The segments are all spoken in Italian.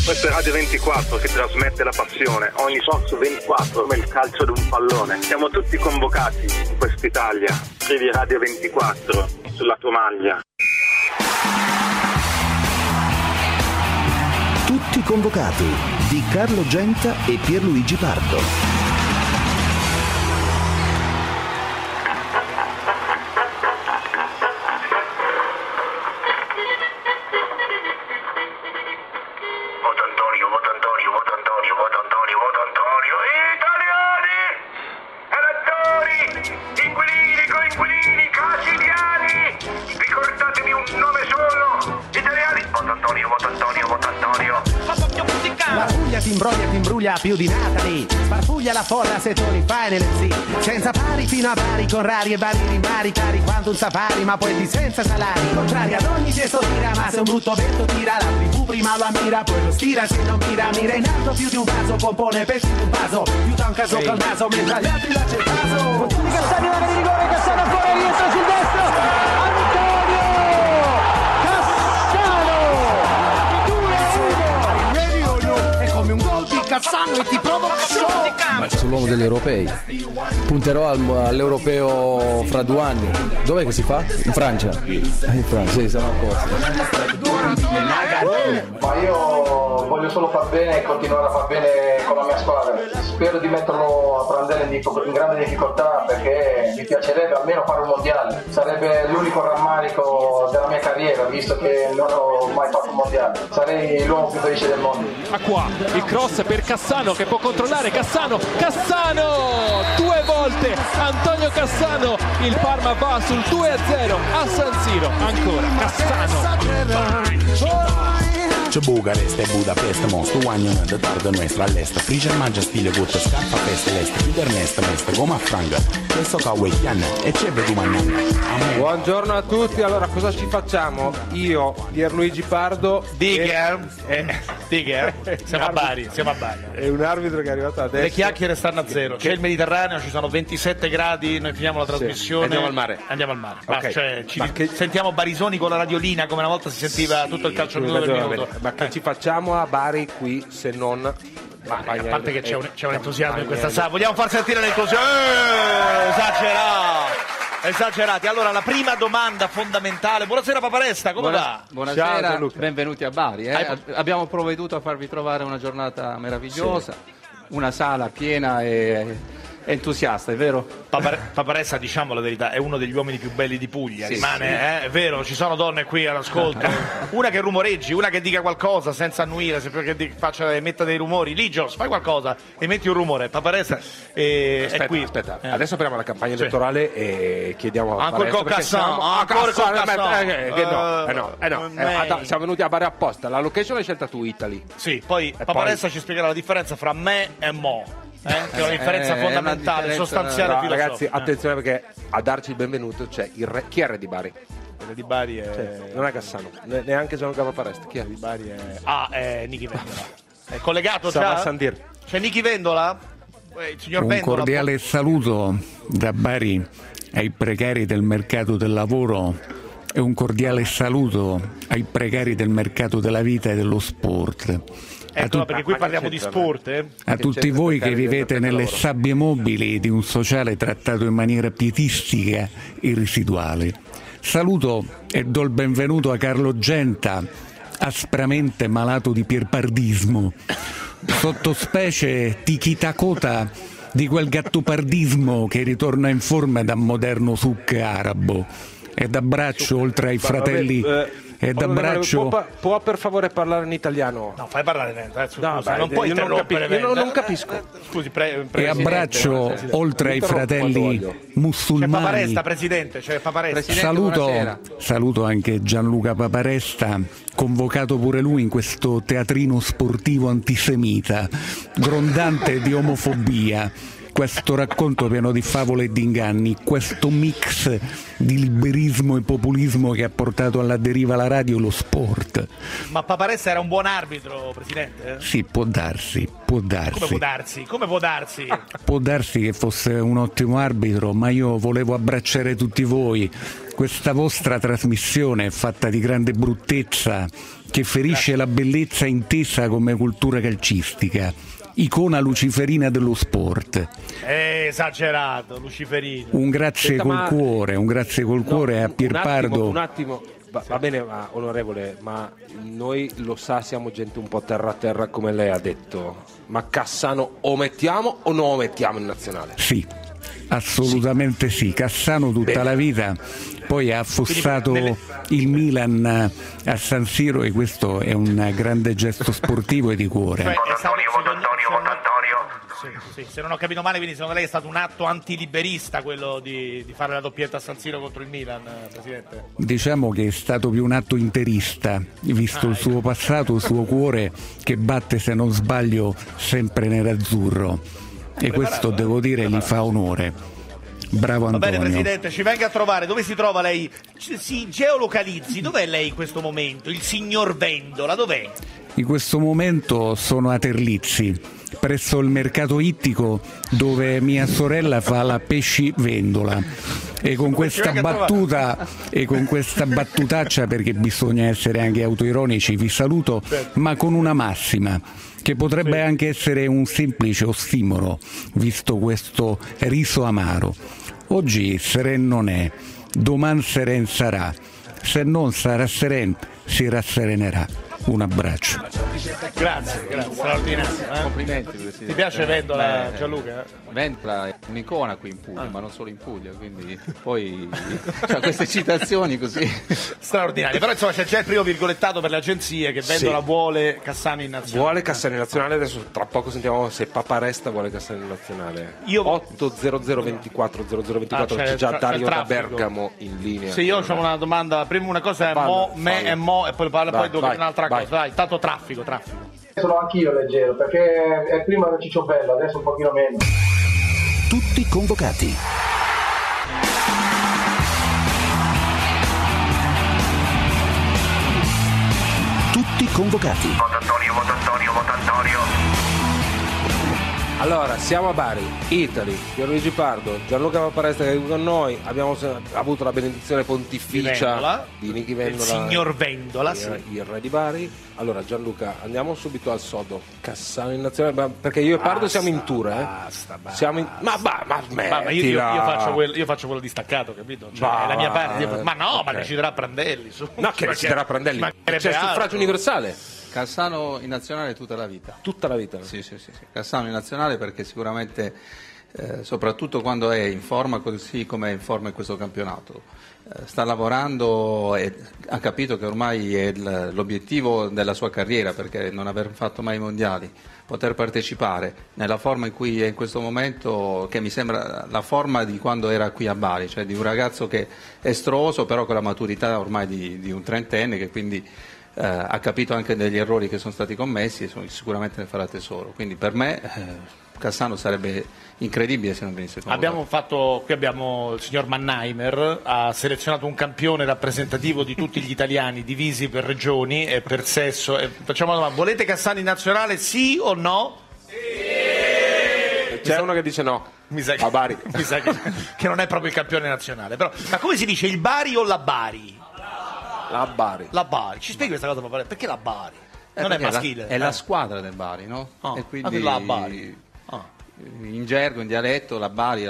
Questa è Radio 24 che trasmette la passione, ogni posto 24 come il calcio di un pallone. Siamo tutti convocati in quest'Italia. Scrivi Radio 24 sulla tua maglia. Tutti convocati di Carlo Genta e Pierluigi Pardo. Ti imbruglia più di Natalie, sparpuglia la folla se tu li fai nelle senza pari fino a pari, con rari e vari rimari, cari quanto un safari, ma poi di senza salari, contrari ad ogni gesto tira, ma se un brutto vento tira, la tribù prima lo ammira, poi lo stira, se non mira in alto più di un vaso, compone pesci di un vaso, aiuta un caso col naso, mentre agli altri là c'è il caso. Continui Cassani, area di rigore, Cassano ancora, rientra sul destro, Antonio Cassano, 2-1, è come un gol di Cassano e ti provoca. Ma sono l'uomo degli europei. Punterò all'europeo fra 2 anni. Dov'è che si fa? In Francia. In Francia, sì, siamo a posto. Ma io voglio solo far bene e continuare a far bene con la mia squadra. Spero di metterlo a Prandelli in grande difficoltà, perché mi piacerebbe almeno fare un mondiale. Sarebbe l'unico rammarico della mia carriera, visto che non ho mai fatto un mondiale. Sarei l'uomo più felice del mondo. Ma qua il cross per Cassano che può controllare Cassano, 2 volte Antonio Cassano, il Parma va sul 2-0 a San Siro, ancora Cassano. Ce Bucarest e Budapest, mostru guagnano de tarde nuestra all'est, frigge mangia stile gutta scarpa peste l'est, pider mest, come a franga, questo ca weekend e c'è vedu magnana. Buongiorno a tutti, allora cosa ci facciamo? Io, Pierluigi Pardo, Digger, siamo a Bari. È un arbitro che è arrivato adesso. Le chiacchiere stanno a zero, c'è il Mediterraneo, ci sono 27 gradi, noi finiamo la trasmissione. Andiamo al mare. Okay. Sentiamo Barisoni con la radiolina come una volta si sentiva tutto il calcio minuto per minuto. Ma che ci facciamo a Bari qui se non... a parte che c'è un entusiasmo in questa sala, vogliamo far sentire l'entusiasmo. Esagerati. Allora la prima domanda fondamentale. Buonasera Paparesta, come va? Buonasera, benvenuti a Bari. Abbiamo provveduto a farvi trovare una giornata meravigliosa, una sala piena e entusiasta, è vero? Paparessa, diciamo la verità, è uno degli uomini più belli di Puglia, rimane. È vero, ci sono donne qui all'ascolto, una che rumoreggi, una che dica qualcosa senza annuire, sempre che metta dei rumori. Ligios, fai qualcosa e metti un rumore. Paparessa è qui. Aspetta, adesso apriamo la campagna elettorale e chiediamo a ancora con Cassano, siamo venuti a Bari apposta, la location l'hai scelta tu, Italy. Sì, poi Paparessa ci spiegherà la differenza fra me e Mo. Che è una differenza fondamentale, sostanziale, filosofica. Ragazzi, attenzione, perché a darci il benvenuto c'è il re. Chi è il re di Bari? Il re di Bari è... non è Cassano, neanche Gianluca Paparesta. Chi è? Il re di Bari è Nichi Vendola. È collegato già? C'è Nichi Vendola? Il signor Un Vendola. Cordiale saluto da Bari ai precari del mercato del lavoro e un cordiale saluto ai precari del mercato della vita e dello sport. Ecco, perché qui parliamo di sport. A tutti voi che vivete nelle sabbie mobili di un sociale trattato in maniera pietistica e residuale. Saluto e do il benvenuto a Carlo Genta, aspramente malato di pierpardismo, sottospecie tichitacota di quel gattopardismo che ritorna in forma da moderno suc arabo. Ed abbraccio oltre ai fratelli... Ed abbraccio... può per favore parlare in italiano? No, fai parlare lento, scusa, non puoi interrompere. Io non capisco. Scusi, e abbraccio oltre ai fratelli musulmani. C'è Paparesta, presidente, saluto anche Gianluca Paparesta, convocato pure lui in questo teatrino sportivo antisemita, grondante di omofobia. Questo racconto pieno di favole e di inganni, questo mix di liberismo e populismo che ha portato alla deriva la radio e lo sport. Ma Paparessa era un buon arbitro, Presidente? Sì, può darsi. Come può darsi? Può darsi che fosse un ottimo arbitro, ma io volevo abbracciare tutti voi questa vostra trasmissione è fatta di grande bruttezza che ferisce la bellezza intesa come cultura calcistica, icona luciferina dello sport. Esagerato, luciferino. Un grazie col cuore a Pierpardo. Un attimo. Va bene, onorevole, ma noi lo sa, siamo gente un po' terra come lei ha detto. Ma Cassano o mettiamo o non lo mettiamo in nazionale? Sì, assolutamente sì. Cassano tutta la vita, poi ha affossato il Milan a San Siro e questo è un grande gesto sportivo e di cuore. Sì, se non ho capito male, quindi secondo lei è stato un atto antiliberista quello di fare la doppietta a San Siro contro il Milan, Presidente? Diciamo che è stato più un atto interista, visto il suo passato, il suo cuore che batte, se non sbaglio, sempre nerazzurro. E questo, devo dire, gli fa onore. Bravo Antonio. Va bene, Presidente, ci venga a trovare. Dove si trova lei? Si geolocalizzi. Dov'è lei in questo momento? Il signor Vendola, dov'è? In questo momento sono a Terlizzi, presso il mercato ittico dove mia sorella fa la pescivendola. E con questa battuta e con questa battutaccia, perché bisogna essere anche autoironici, vi saluto, ma con una massima che potrebbe anche essere un semplice ossimoro, visto questo riso amaro. Oggi seren non è, domani seren sarà, se non sarà seren si rasserenerà. Un abbraccio. Grazie, straordinario. Complimenti, Presidente. Ti piace Vendola, Gianluca? Vendola è un'icona qui in Puglia, ma non solo in Puglia, quindi poi c'ha queste citazioni così straordinarie. Però insomma c'è già il primo virgolettato per le agenzie che Vendola vuole Cassano in nazionale. Vuole Cassano in nazionale, adesso tra poco sentiamo se Paparesta vuole Cassano in nazionale. 80024 0024 c'è già Dario da Bergamo in linea. Sì, io ho una domanda, prima una cosa è mo e poi parla poi dopo un'altra cosa. Dai, tanto traffico. Sono anch'io leggero, perché è prima del Cicciobello, adesso un pochino meno. Tutti convocati. Tutti convocati. Vota Antonio. Allora, siamo a Bari, Italy, Pierluigi Pardo, Gianluca Paparesta che è qui con noi, abbiamo avuto la benedizione pontificia di Nichi Vendola, il signor Vendola, il re di Bari. Allora Gianluca, andiamo subito al sodo. Cassano in nazionale, perché io e Pardo siamo in tour, Basta. Siamo in... Ma io faccio quello distaccato, capito? Cioè, è la mia parte. Ma no, ma deciderà Prandelli. No, che deciderà Prandelli? C'è il suffragio universale. Cassano in nazionale tutta la vita. Tutta la vita? Sì. Cassano in nazionale perché sicuramente, soprattutto quando è in forma così come è in forma in questo campionato, sta lavorando e ha capito che ormai è l'obiettivo della sua carriera, perché non aver fatto mai i mondiali, poter partecipare nella forma in cui è in questo momento, che mi sembra la forma di quando era qui a Bari, cioè di un ragazzo che è estroso però con la maturità ormai di un trentenne, che quindi ha capito anche degli errori che sono stati commessi e sicuramente ne farà tesoro. Quindi per me Cassano sarebbe incredibile se non venisse convocato. Qui abbiamo il signor Mannheimer, ha selezionato un campione rappresentativo di tutti gli italiani divisi per regioni e per sesso. Facciamo una domanda: volete Cassano in nazionale, sì o no? Sì! C'è uno che dice no. Mi sa che non è proprio il campione nazionale. Però, ma come si dice, il Bari o la Bari? La Bari. Ci spieghi questa cosa, papà? Perché la Bari? Non è maschile. È la squadra del Bari, no? Oh, e quindi la Bari. In gergo, in dialetto, la Bari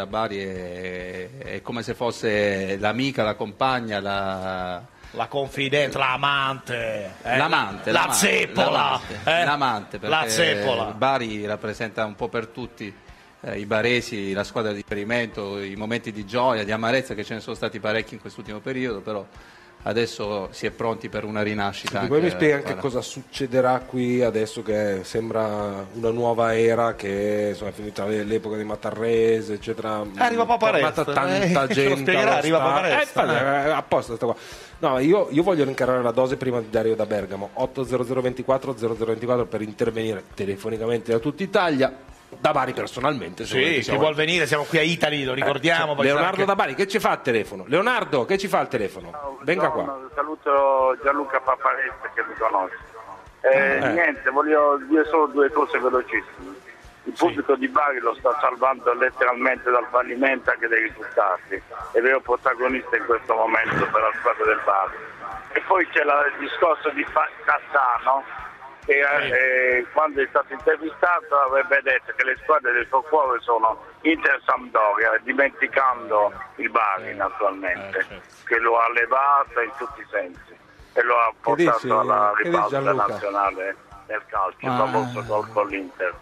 è come se fosse l'amica, la compagna, la confidente, l'amante, la zeppola, l'amante, perché la zeppola. Il Bari rappresenta un po' per tutti i baresi, la squadra di riferimento, i momenti di gioia, di amarezza, che ce ne sono stati parecchi in quest'ultimo periodo, però adesso si è pronti per una rinascita. Poi mi spiega anche cosa succederà qui adesso, che sembra una nuova era, che insomma, è finita l'epoca di Matarrese, eccetera. Arriva Paparesta, tanta gente. Arriva Paparesta. Apposta sta qua. No, io voglio rincarare la dose prima di Dario da Bergamo. 80024 0024 per intervenire telefonicamente da tutta Italia. Da Bari personalmente, sì, chi vuol venire, siamo qui a Italy, lo ricordiamo. Leonardo da Bari, che ci fa al telefono? Leonardo, che ci fa al telefono? Venga qua. Saluto Gianluca Paparesta che mi conosce. Niente, voglio dire solo due cose velocissime. Il pubblico di Bari lo sta salvando letteralmente dal fallimento anche dei risultati, è vero protagonista in questo momento per la squadra del Bari. E poi c'è il discorso di Cassano, che quando è stato intervistato avrebbe detto che le squadre del suo cuore sono Inter e Sampdoria, dimenticando il Bari naturalmente, che lo ha levato in tutti i sensi e lo ha portato alla ribalta nazionale nel calcio, il famoso gol con l'Inter.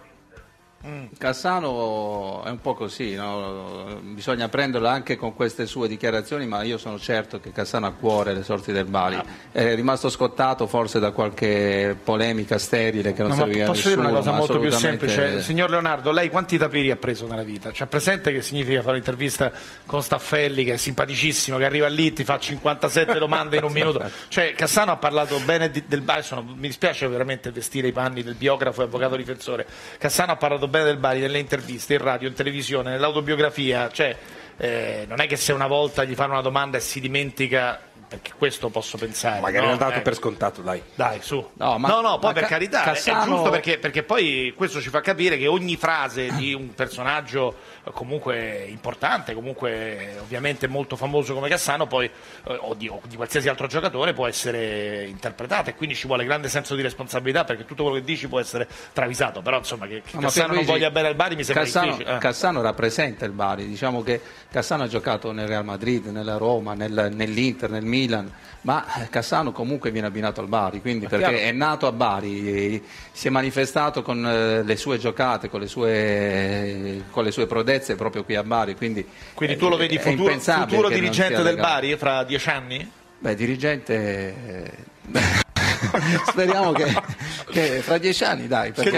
Cassano è un po' così, no? Bisogna prenderlo anche con queste sue dichiarazioni, ma io sono certo che Cassano ha a cuore le sorti del Bari. È rimasto scottato forse da qualche polemica sterile che non serviva a nessuno. Posso dire una cosa molto più semplice? Signor Leonardo, lei quanti tapiri ha preso nella vita? C'ha presente che significa fare un'intervista con Staffelli, che è simpaticissimo, che arriva lì, ti fa 57 domande in un minuto? Cioè, Cassano ha parlato bene del Bari, mi dispiace veramente vestire i panni del biografo e avvocato difensore. Cassano ha parlato bene del Bari nelle interviste, in radio, in televisione, nell'autobiografia, cioè non è che se una volta gli fanno una domanda e si dimentica, perché questo posso pensare. Magari è dato per scontato, dai su. No, poi per carità, Cassano... è giusto perché poi questo ci fa capire che ogni frase di un personaggio comunque importante, comunque ovviamente molto famoso come Cassano, poi o di qualsiasi altro giocatore può essere interpretata, e quindi ci vuole grande senso di responsabilità, perché tutto quello che dici può essere travisato, però insomma che Cassano non voglia bene al Bari mi sembra difficile. Cassano rappresenta il Bari, diciamo che Cassano ha giocato nel Real Madrid, nella Roma, nell'Inter, nel Milan, ma Cassano comunque viene abbinato al Bari, quindi perché è nato a Bari, si è manifestato con le sue giocate, con le sue prodezze proprio qui a Bari, quindi tu lo vedi futuro dirigente del Bari fra 10 anni? Beh, dirigente speriamo che fra 10 anni, dai, perché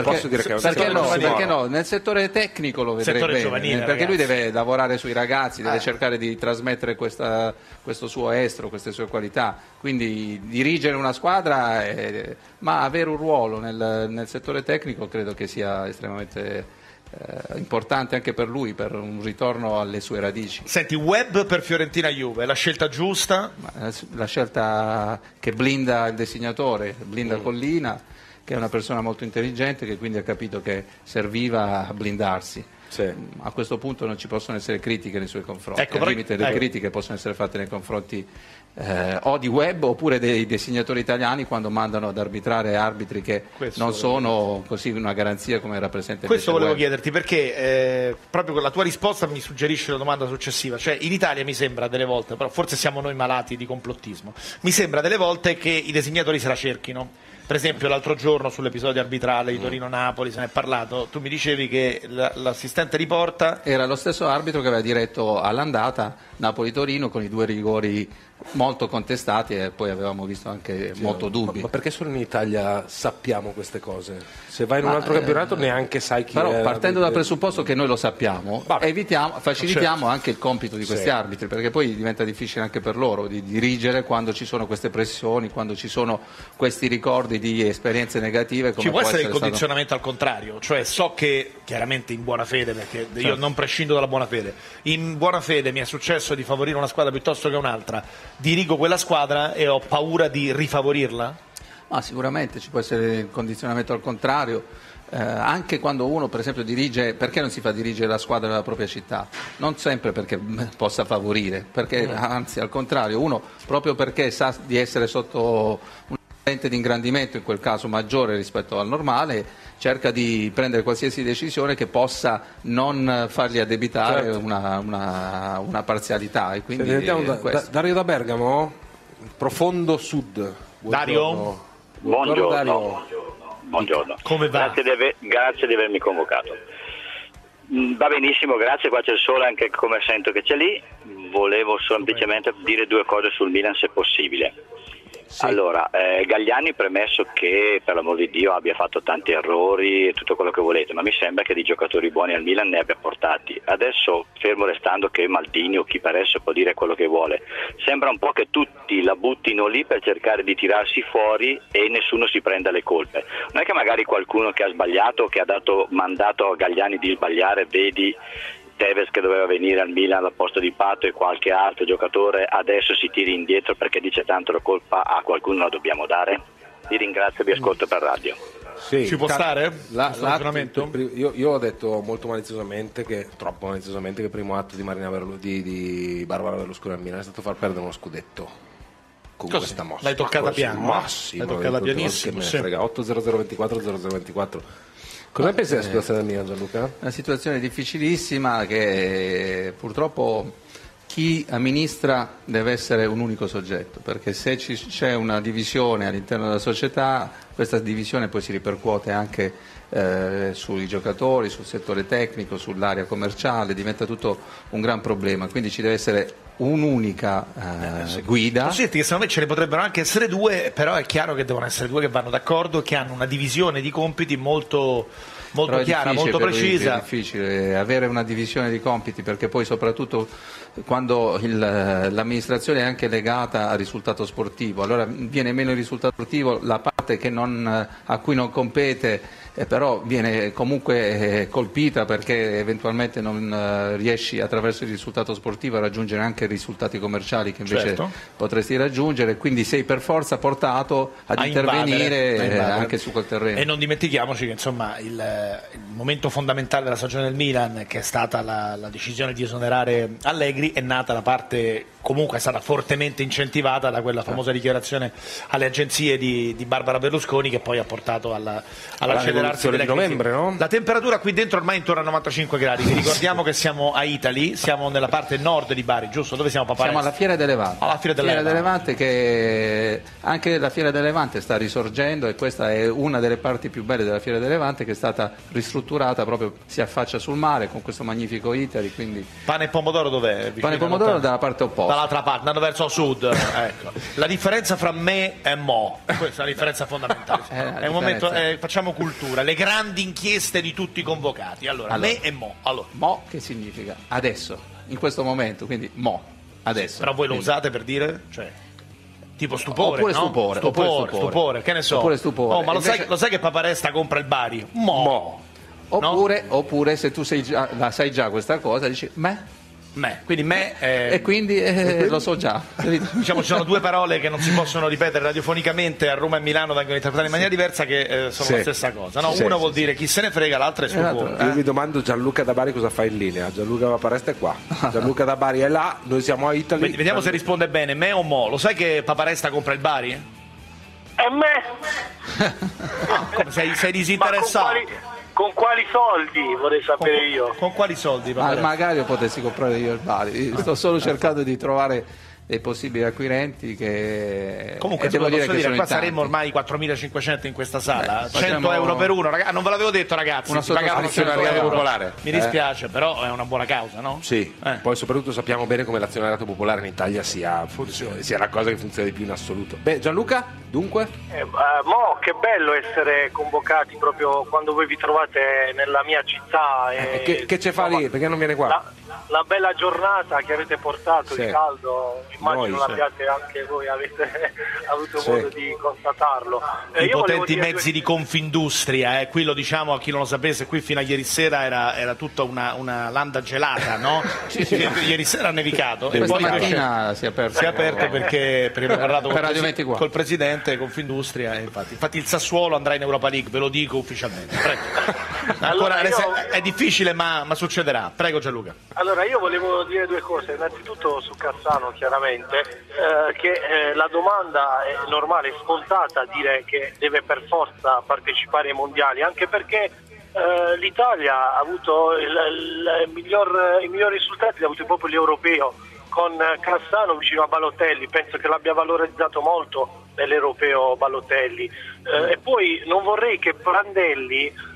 no, nel settore tecnico lo vedrei bene, perché lui deve lavorare sui ragazzi, deve cercare di trasmettere questo suo estro, queste sue qualità, quindi dirigere una squadra ma avere un ruolo nel settore tecnico credo che sia estremamente importante anche per lui, per un ritorno alle sue radici. Senti, Webb per Fiorentina-Juve, la scelta giusta? La scelta che blinda il disegnatore, blinda Collina, che è una persona molto intelligente, che quindi ha capito che serviva a blindarsi. Sì. A questo punto non ci possono essere critiche nei suoi confronti, al limite delle critiche possono essere fatte nei confronti o di Webb oppure dei designatori italiani, quando mandano ad arbitrare arbitri che non sono così una garanzia come rappresenta. Questo volevo chiederti, perché proprio con la tua risposta mi suggerisce la domanda successiva, cioè in Italia mi sembra delle volte, però forse siamo noi malati di complottismo, mi sembra delle volte che i designatori se la cerchino. Per esempio l'altro giorno sull'episodio arbitrale di Torino-Napoli se ne è parlato, tu mi dicevi che l'assistente di porta era lo stesso arbitro che aveva diretto all'andata Napoli-Torino con i 2 rigori molto contestati, e poi avevamo visto anche molto dubbi. Ma perché solo in Italia sappiamo queste cose? Se vai in un altro campionato neanche sai chi però è. Però partendo dal presupposto che noi lo sappiamo, facilitiamo anche il compito di questi arbitri, perché poi diventa difficile anche per loro di dirigere quando ci sono queste pressioni, quando ci sono questi ricordi di esperienze negative. Come ci può essere il condizionamento al contrario, cioè so che chiaramente in buona fede, perché io non prescindo dalla buona fede, in buona fede mi è successo di favorire una squadra piuttosto che un'altra, dirigo quella squadra e ho paura di rifavorirla? Sicuramente ci può essere il condizionamento al contrario, anche quando uno per esempio dirige, perché non si fa dirigere la squadra della propria città? Non sempre perché possa favorire, perché anzi al contrario, uno proprio perché sa di essere sotto un di ingrandimento, in quel caso maggiore rispetto al normale, cerca di prendere qualsiasi decisione che possa non fargli addebitare una parzialità. E quindi Dario da Bergamo, profondo sud. Dario? Buongiorno. Come va? Grazie di avermi convocato. Va benissimo, grazie, qua c'è il sole anche come sento che c'è lì. Volevo semplicemente dire 2 cose sul Milan se possibile. Sì. Allora, Galliani, premesso che per l'amor di Dio abbia fatto tanti errori e tutto quello che volete, ma mi sembra che di giocatori buoni al Milan ne abbia portati. Adesso, fermo restando che Maldini o chi per esso può dire quello che vuole, sembra un po' che tutti la buttino lì per cercare di tirarsi fuori e nessuno si prenda le colpe. Non è che magari qualcuno che ha sbagliato, che ha dato mandato a Galliani di sbagliare, vedi Tevez che doveva venire al Milan al posto di Pato e qualche altro giocatore, adesso si tiri indietro perché dice tanto la colpa a qualcuno la dobbiamo dare? Vi ringrazio, vi ascolto per radio. Sì. Ci può stare? Io ho detto molto maliziosamente troppo maliziosamente, che il primo atto di Barbara Berlusconi a Milano è stato far perdere uno scudetto con questa mossa. L'hai toccata piano? Massimo, l'hai toccata pianissimo. Che me ne frega. 8-0-0-24. Cosa pensi della situazione del Milan, Gianluca? Una situazione difficilissima che purtroppo chi amministra deve essere un unico soggetto, perché se c'è una divisione all'interno della società, questa divisione poi si ripercuote anche sui giocatori, sul settore tecnico, sull'area commerciale, diventa tutto un gran problema, quindi ci deve essere un'unica guida. Posso dirti che secondo me ce ne potrebbero anche essere due, però è chiaro che devono essere due che vanno d'accordo, che hanno una divisione di compiti molto chiara, molto precisa. È difficile avere una divisione di compiti, perché poi soprattutto quando l'amministrazione è anche legata al risultato sportivo, allora viene meno il risultato sportivo, la parte a cui non compete però viene comunque colpita, perché eventualmente non riesci attraverso il risultato sportivo a raggiungere anche risultati commerciali che invece potresti raggiungere, quindi sei per forza portato ad intervenire anche su quel terreno. E non dimentichiamoci che insomma il momento fondamentale della stagione del Milan, che è stata la decisione di esonerare Allegri, è nata da parte, comunque è stata fortemente incentivata da quella famosa dichiarazione alle agenzie di Barbara Berlusconi, che poi ha portato all'accelerarsi della di novembre, no? La temperatura qui dentro ormai è intorno a 95 gradi, ricordiamo che siamo a Italy, siamo nella parte nord di Bari, giusto? Dove siamo, Paparesta? Siamo alla Fiera del Levante. Alla Fiera del Levante, che anche la Fiera del Levante sta risorgendo, e questa è una delle parti più belle della Fiera del Levante, che è stata ristrutturata, proprio si affaccia sul mare con questo magnifico Italy, quindi... Pane e pomodoro dov'è? Pane e pomodoro dalla parte opposta. Dall'altra parte, andando verso sud. Ecco. La differenza fra me e Mo, questa è la differenza fondamentale. È un momento, facciamo cultura, le grandi inchieste di tutti i convocati. Allora, me e Mo. Allora. Mo che significa? Adesso, in questo momento, quindi Mo, adesso. Però voi lo usate per dire? Cioè, tipo stupore, oppure no? Stupore, che ne so. Oppure stupore. Oh, ma lo sai che Paparesta compra il Bari? Mo. Oppure se tu la sai già questa cosa, dici quindi e quindi lo so già. Diciamo, ci sono due parole che non si possono ripetere radiofonicamente, a Roma e Milano vengono interpretate in maniera diversa, che sono la stessa cosa, no? Una vuol dire chi se ne frega, l'altra è stupore. Io mi domando Gianluca da Bari cosa fa in linea. Gianluca Paparesta è qua, Gianluca da Bari è là, noi siamo a Italy. Vediamo se risponde bene, me o Mo. Lo sai che Paparesta compra il Bari? E me? Come sei disinteressato? Con quali soldi, vorrei sapere io. Con quali soldi? Magari potessi comprare io il Bari. Sto solo cercando di trovare dei possibili acquirenti che... Comunque devo dire che qua saremmo ormai 4.500 in questa sala. 100 euro per uno, ragazzi. Non ve l'avevo detto, ragazzi. Una azionariato popolare. Mi dispiace, però è una buona causa, no? Sì. Poi soprattutto sappiamo bene come l'azionariato popolare in Italia sia la cosa che funziona di più in assoluto. Beh, Gianluca, dunque? Mo, che bello essere convocati proprio quando voi vi trovate nella mia città. Che ce fa lì? Perché non viene qua? La bella giornata che avete portato, il caldo, immagino l'abbiate anche voi, avete avuto modo di constatarlo. I potenti mezzi di Confindustria, qui lo diciamo a chi non lo sapesse, qui fino a ieri sera era tutta una landa gelata, no? Ieri sera ha nevicato e poi mattina si è aperto perché abbiamo parlato col presidente Confindustria, infatti il Sassuolo andrà in Europa League, ve lo dico ufficialmente. Prego. È difficile ma succederà. Prego Gianluca. Allora io volevo dire due cose, innanzitutto su Cassano chiaramente, che la domanda è normale, scontata dire che deve per forza partecipare ai mondiali, anche perché l'Italia ha avuto i migliori risultati, ha avuto proprio l'europeo con Cassano vicino a Balotelli, penso che l'abbia valorizzato molto nell'europeo Balotelli, e poi non vorrei che Prandelli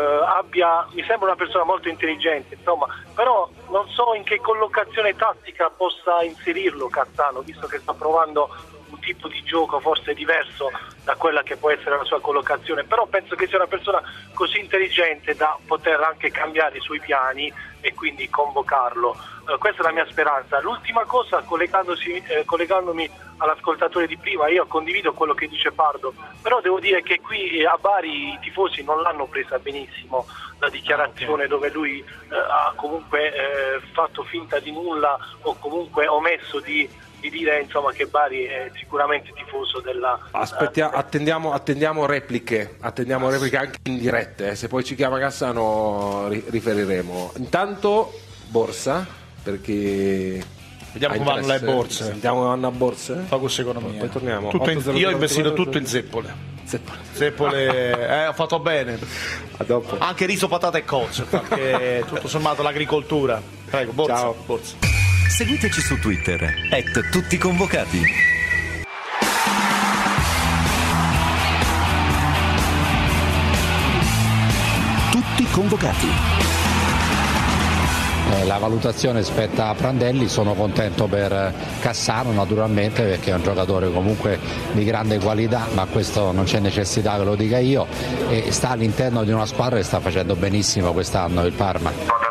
mi sembra una persona molto intelligente, insomma, però non so in che collocazione tattica possa inserirlo Cassano, visto che sta provando un tipo di gioco forse diverso da quella che può essere la sua collocazione, però penso che sia una persona così intelligente da poter anche cambiare i suoi piani e quindi convocarlo. Questa è la mia speranza. L'ultima cosa, collegandomi all'ascoltatore di prima, io condivido quello che dice Pardo, però devo dire che qui a Bari i tifosi non l'hanno presa benissimo la dichiarazione, dove lui ha comunque fatto finta di nulla o comunque omesso di di dire insomma che Bari è sicuramente tifoso della... Attendiamo repliche anche in dirette, se poi ci chiama Cassano riferiremo. Intanto borsa, perché vediamo come vanno le borse. Sentiamo come vanno le borse. Focus economia. Poi torniamo. Io ho investito tutto in Zeppole. Zeppole, ho fatto bene. A dopo. Anche riso, patate e cozze, perché tutto sommato l'agricoltura. Prego, borsa. Ciao. Borsa. Seguiteci su Twitter @tutticonvocati. Tutti convocati. La valutazione spetta a Prandelli, sono contento per Cassano naturalmente perché è un giocatore comunque di grande qualità, ma questo non c'è necessità che lo dica io, e sta all'interno di una squadra che sta facendo benissimo quest'anno, il Parma. Vota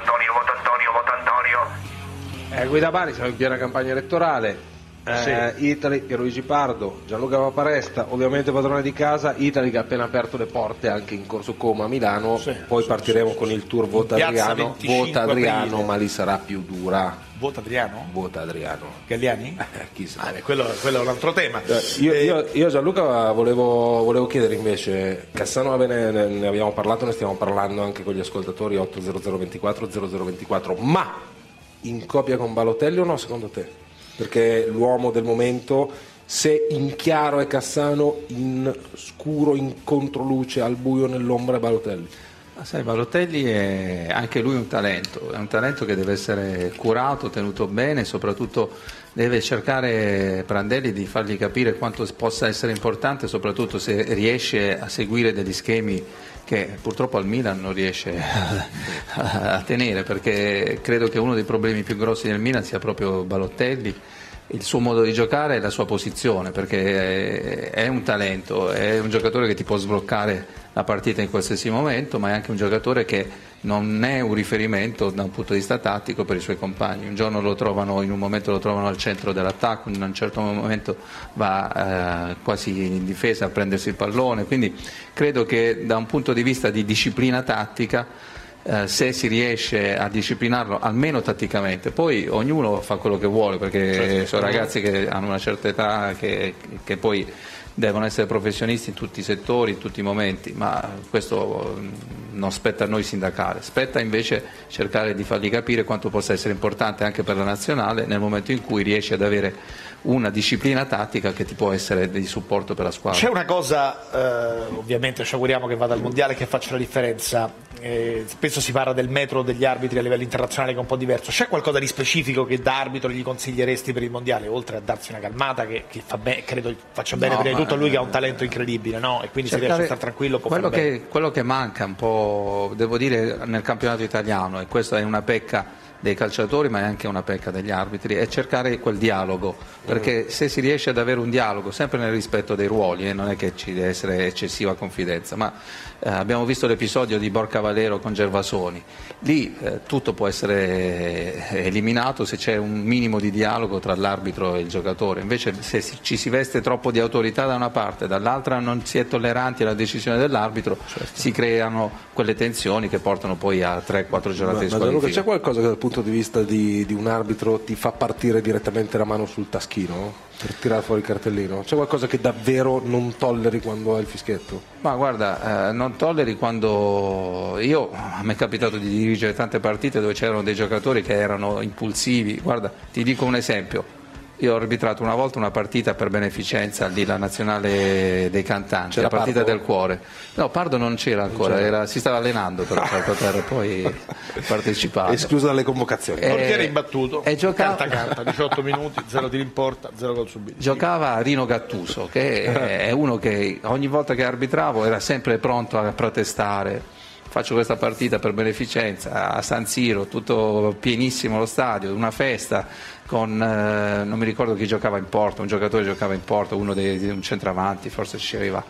Antonio. Guida Bari, siamo in piena campagna elettorale. Italy, Pierluigi Pardo, Gianluca Paparesta, ovviamente padrone di casa. Italy che ha appena aperto le porte anche in Corso Como a Milano, poi partiremo con il tour Vota Adriano, ma lì sarà più dura. Vota Adriano? Vota Adriano. Galliani? Chi sa. Quello è un altro tema. Io Gianluca volevo chiedere invece, Cassano ne abbiamo parlato, ne stiamo parlando anche con gli ascoltatori 80024 ma in coppia con Balotelli o no secondo te? Perché l'uomo del momento, se in chiaro è Cassano, in scuro, in controluce, al buio, nell'ombra è Balotelli. Sai, Balotelli è anche lui un talento che deve essere curato, tenuto bene, soprattutto deve cercare Prandelli di fargli capire quanto possa essere importante, soprattutto se riesce a seguire degli schemi che purtroppo al Milan non riesce a tenere, perché credo che uno dei problemi più grossi del Milan sia proprio Balotelli, il suo modo di giocare e la sua posizione, perché è un talento, è un giocatore che ti può sbloccare la partita in qualsiasi momento, ma è anche un giocatore che non è un riferimento da un punto di vista tattico per i suoi compagni. Un giorno in un momento lo trovano al centro dell'attacco, in un certo momento va quasi in difesa a prendersi il pallone, quindi credo che da un punto di vista di disciplina tattica, se si riesce a disciplinarlo almeno tatticamente, poi ognuno fa quello che vuole, perché sono ragazzi che hanno una certa età che poi devono essere professionisti in tutti i settori, in tutti i momenti, ma questo non spetta a noi sindacare, spetta invece cercare di fargli capire quanto possa essere importante anche per la nazionale nel momento in cui riesci ad avere una disciplina tattica che ti può essere di supporto per la squadra. C'è una cosa, ovviamente ci auguriamo che vada al mondiale, che faccia la differenza. Spesso si parla del metro degli arbitri a livello internazionale che è un po' diverso. C'è qualcosa di specifico che da arbitro gli consiglieresti per il mondiale, oltre a darsi una calmata che credo faccia bene prima di tutto a lui che ha un talento incredibile, no? E quindi se riesce a stare tranquillo può fare bene. Quello che manca un po', devo dire, nel campionato italiano, e questa è una pecca dei calciatori ma è anche una pecca degli arbitri, è cercare quel dialogo, perché se si riesce ad avere un dialogo sempre nel rispetto dei ruoli, non è che ci deve essere eccessiva confidenza, ma abbiamo visto l'episodio di Borca Valero con Gervasoni, lì tutto può essere eliminato se c'è un minimo di dialogo tra l'arbitro e il giocatore, invece se ci si veste troppo di autorità da una parte, dall'altra non si è tolleranti alla decisione dell'arbitro, si creano quelle tensioni che portano poi a 3-4 giornate di squalifica. C'è qualcosa che dal punto di vista di un arbitro ti fa partire direttamente la mano sul taschino per tirare fuori il cartellino? C'è qualcosa che davvero non tolleri quando hai il fischietto? Ma guarda, non tolleri quando a me è capitato di dirigere tante partite dove c'erano dei giocatori che erano impulsivi. Guarda, ti dico un esempio. Io ho arbitrato una volta una partita per beneficenza lì, la nazionale dei cantanti, la partita Pardo? del cuore. No, Pardo non c'era ancora, si stava allenando per poter poi partecipare. Escluso dalle convocazioni. Portiere imbattuto, giocava... carta, 18 minuti, 0 tiri in porta, 0 gol subiti. Giocava Rino Gattuso, che è uno che ogni volta che arbitravo era sempre pronto a protestare. Faccio questa partita per beneficenza a San Siro, tutto pienissimo lo stadio, una festa con non mi ricordo chi giocava in porta, un giocatore giocava in porta, un centravanti forse ci aveva,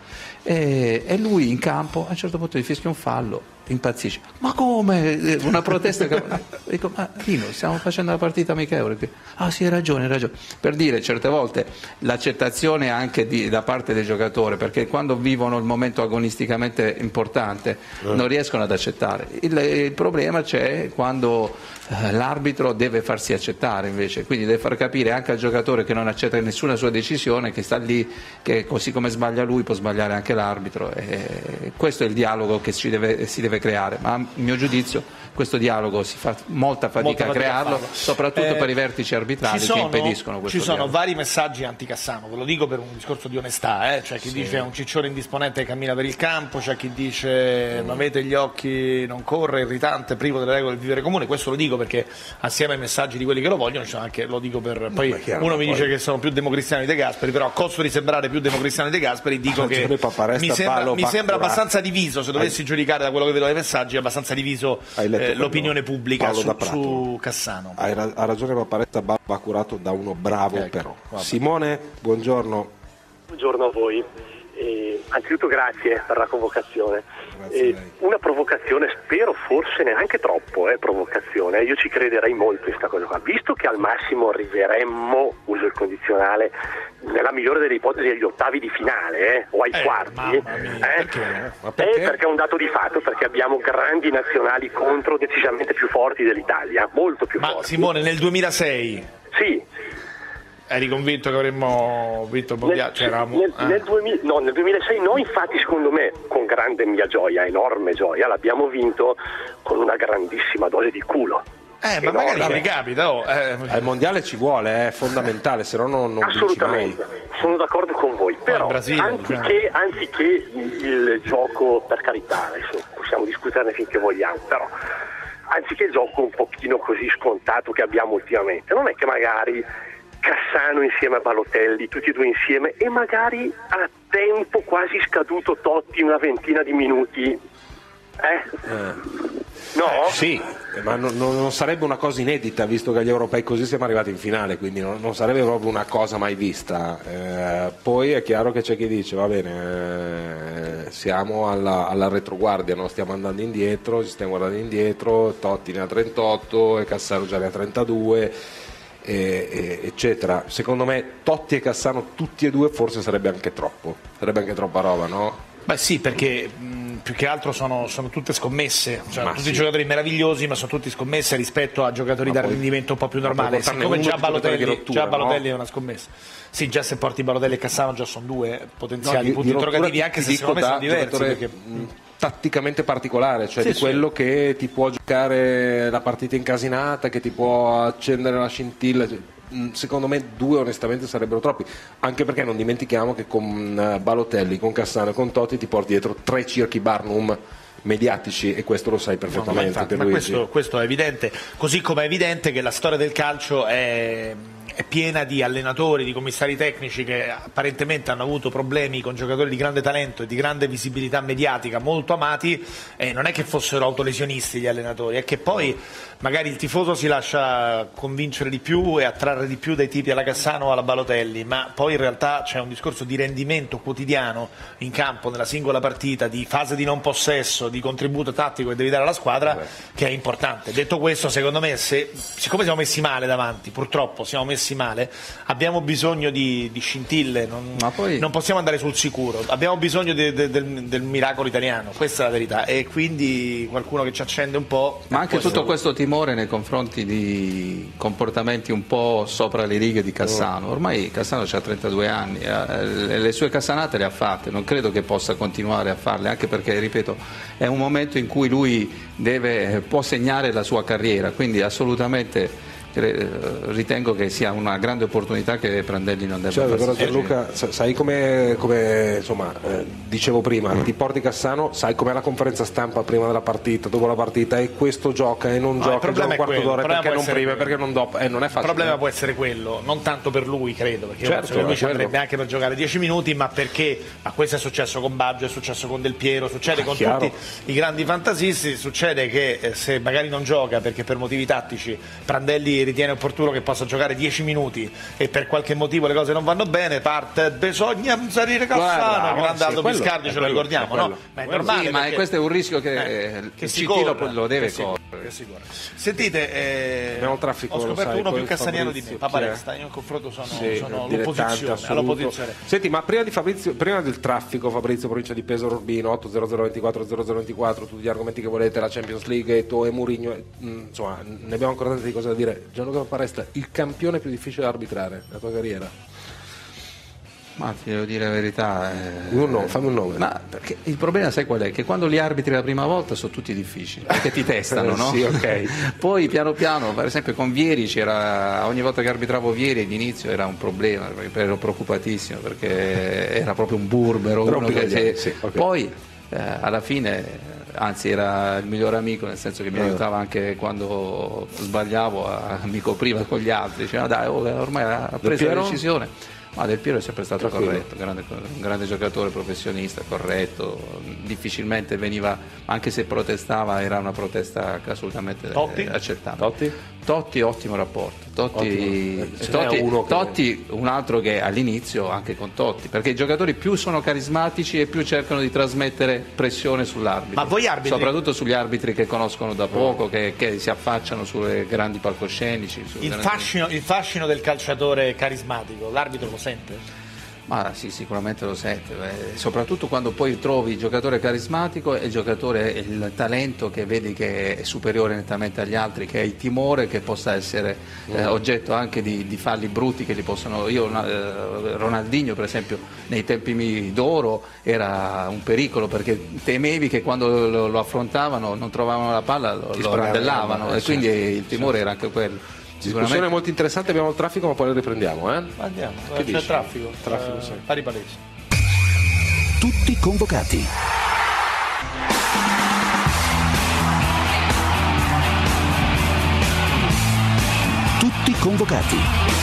e lui in campo a un certo punto gli fischia un fallo, impazzisce, ma come? Una protesta. Dico, ma Rino, stiamo facendo la partita amichevole qui. Ah sì, hai ragione. Per dire, certe volte l'accettazione anche da parte del giocatore, perché quando vivono il momento agonisticamente importante non riescono ad accettare. Il problema c'è quando l'arbitro deve farsi accettare invece, vince, quindi deve far capire anche al giocatore che non accetta nessuna sua decisione, che sta lì, che così come sbaglia lui può sbagliare anche l'arbitro, e questo è il dialogo che si deve creare, ma a mio giudizio questo dialogo si fa molta fatica a crearlo, soprattutto per i vertici arbitrali che impediscono questo Ci sono dialogo. vari messaggi anti-Cassano, ve lo dico per un discorso di onestà, c'è chi dice è un ciccione indisponente che cammina per il campo, c'è chi dice ma avete gli occhi, non corre, irritante, privo delle regole del vivere comune. Questo lo dico perché assieme ai messaggi di quelli che lo vogliono ci sono anche, lo dico per poi uno mi dice che sono più democristiani De Gasperi, però a costo di sembrare più democristiani De Gasperi dico che mi sembra abbastanza diviso, se dovessi giudicare da quello che vedo dai messaggi, è abbastanza diviso l'opinione pubblica su Cassano. Ha ragione Paparetta, va curato da uno bravo, però. Simone, buongiorno. Buongiorno a voi. Anzitutto grazie per la convocazione. Una provocazione, spero forse neanche troppo provocazione, io ci crederei molto in questa cosa qua, visto che al massimo arriveremmo, uso il condizionale, nella migliore delle ipotesi agli ottavi di finale o ai quarti, perché è un dato di fatto, perché abbiamo grandi nazionali contro decisamente più forti dell'Italia, molto più forti. Simone, nel 2006 sì, eri convinto che avremmo vinto il mondiale? Nel 2006 no, infatti secondo me con grande mia gioia, enorme gioia, l'abbiamo vinto con una grandissima dose di culo. Ma magari ci ricapita. Al mondiale ci vuole, è fondamentale, se no non assolutamente, sono d'accordo con voi, però anziché il gioco, per carità, adesso possiamo discuterne finché vogliamo, però anziché il gioco un pochino così scontato che abbiamo ultimamente, non è che magari Cassano insieme a Balotelli, tutti e due insieme, e magari a tempo quasi scaduto Totti una ventina di minuti, no? Sì, ma non sarebbe una cosa inedita, visto che agli europei così siamo arrivati in finale, quindi non sarebbe proprio una cosa mai vista. Poi è chiaro che c'è chi dice va bene, siamo alla retroguardia, no? Stiamo andando indietro, ci stiamo guardando indietro, Totti ne ha 38 e Cassano già ne ha 32, eccetera. Secondo me Totti e Cassano tutti e due forse sarebbe anche troppa roba, no? Beh sì, perché più che altro sono tutte scommesse, tutti giocatori meravigliosi, ma sono tutti scommesse rispetto a giocatori da rendimento un po' più normale, siccome già Balotelli è una scommessa. Sì, già se porti Balotelli e Cassano già sono due potenziali punti interrogativi, anche se secondo me sono diversi, perché tatticamente particolare, cioè di quello che ti può giocare la partita incasinata, che ti può accendere la scintilla. Secondo me due onestamente sarebbero troppi, anche perché non dimentichiamo che con Balotelli, con Cassano e con Totti ti porti dietro 3 circhi Barnum mediatici, e questo lo sai perfettamente. Ma questo è evidente, così come è evidente che la storia del calcio è piena di allenatori, di commissari tecnici che apparentemente hanno avuto problemi con giocatori di grande talento e di grande visibilità mediatica molto amati, e non è che fossero autolesionisti gli allenatori, è che poi magari il tifoso si lascia convincere di più e attrarre di più dai tipi alla Cassano o alla Balotelli, ma poi in realtà c'è un discorso di rendimento quotidiano in campo, nella singola partita, di fase di non possesso, di contributo tattico che devi dare alla squadra, che è importante. Detto questo, secondo me, siccome siamo messi male davanti, purtroppo siamo messi male, abbiamo bisogno di scintille, non possiamo andare sul sicuro, abbiamo bisogno del miracolo italiano, questa è la verità, e quindi qualcuno che ci accende un po'. Ma anche tutto questo timore nei confronti di comportamenti un po' sopra le righe di Cassano. Ormai Cassano ha 32 anni, le sue cassanate le ha fatte, non credo che possa continuare a farle, anche perché, ripeto, è un momento in cui lui può segnare la sua carriera, quindi assolutamente ritengo che sia una grande opportunità che Prandelli non debba fare. Però Gianluca, sai come insomma, dicevo prima, ti porti Cassano, sai com'è la conferenza stampa prima della partita, dopo la partita, e questo gioca e non gioca già un quarto d'ora, perché non prima e perché non dopo, non è facile. Il problema può essere quello, non tanto per lui, credo, perché lui ci andrebbe anche per giocare 10 minuti, ma perché questo è successo con Baggio, è successo con Del Piero, succede con tutti i grandi fantasisti, succede che se magari non gioca perché per motivi tattici Prandelli ritiene opportuno che possa giocare 10 minuti e per qualche motivo le cose non vanno bene, parte bisogna salire Cassano, grande Aldo Biscardi, ce lo ricordiamo, no? Ma è normale, ma questo è un rischio che il CT lo deve correre. Sentite, abbiamo traffico, ho scoperto uno più cassaniano di me, Paparesta, io in confronto sono all'opposizione. Senti, ma prima del traffico, Fabrizio, provincia di Pesaro, Urbino, 80024 0024, tutti gli argomenti che volete, la Champions League, Eto'o e Mourinho, insomma, ne abbiamo ancora tante cose da dire. Gianluca Paparesta, il campione più difficile da arbitrare nella tua carriera? Ma ti devo dire la verità. Fammi un nome. Ma perché il problema sai qual è? Che quando li arbitri la prima volta sono tutti difficili, perché ti testano, no? Sì, ok. Poi piano piano, per esempio con Vieri ogni volta che arbitravo Vieri all'inizio era un problema, perché ero preoccupatissimo, perché era proprio un burbero. Poi alla fine, anzi, era il miglior amico, nel senso che mi aiutava anche quando sbagliavo, mi copriva con gli altri, diceva dai, ormai ha preso la decisione. Ma Del Piero è sempre stato corretto, un grande giocatore, professionista, corretto, difficilmente veniva, anche se protestava, era una protesta assolutamente accettabile. Totti ottimo rapporto. Totti, un altro che all'inizio anche con Totti, perché i giocatori più sono carismatici e più cercano di trasmettere pressione sull'arbitro. Ma voi arbitri? Soprattutto sugli arbitri che conoscono da poco, che si affacciano sulle grandi palcoscenici. Il fascino del calciatore carismatico, l'arbitro lo sente? Ma sì, sicuramente lo sente, soprattutto quando poi trovi il giocatore carismatico e il talento che vedi che è superiore nettamente agli altri, che hai il timore che possa essere oggetto anche di falli brutti che li possono. Ronaldinho per esempio nei tempi d'oro era un pericolo, perché temevi che quando lo affrontavano non trovavano la palla, lo randellavano, e quindi il timore era anche quello. Discussione molto interessante, abbiamo il traffico, ma poi lo riprendiamo. Andiamo, c'è traffico. Sì. Pari palesi. Tutti convocati. Tutti convocati.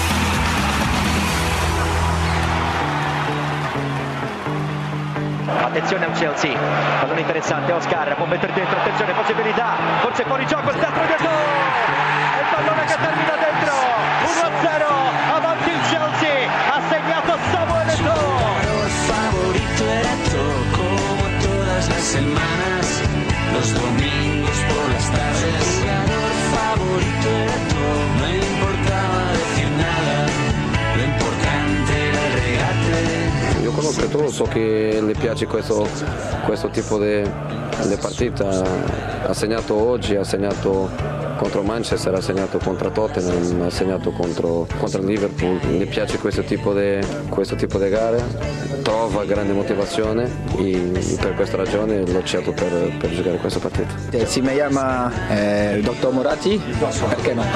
Attenzione al Chelsea, pallone interessante, Oscar può mettere dentro, attenzione, possibilità, forse fuori gioco, il destro di il pallone che termina dentro, 1-0, avanti il Chelsea, ha segnato Samuel Eto'o. Favorito era tú, como todas las semanas, los domingos por las tardes. Jugador favorito era tú, no importaba decir nada, lo importante era el regate. Io conosco Eto'o, so che le piace questo tipo di partita. Ha segnato oggi, ha segnato contro Manchester, ha segnato contro Tottenham, ha segnato contro il Liverpool. Mi piace questo tipo di gare, trova grande motivazione e per questa ragione l'ho scelto per giocare questa partita. Si mi chiama il dottor Moratti, perché no?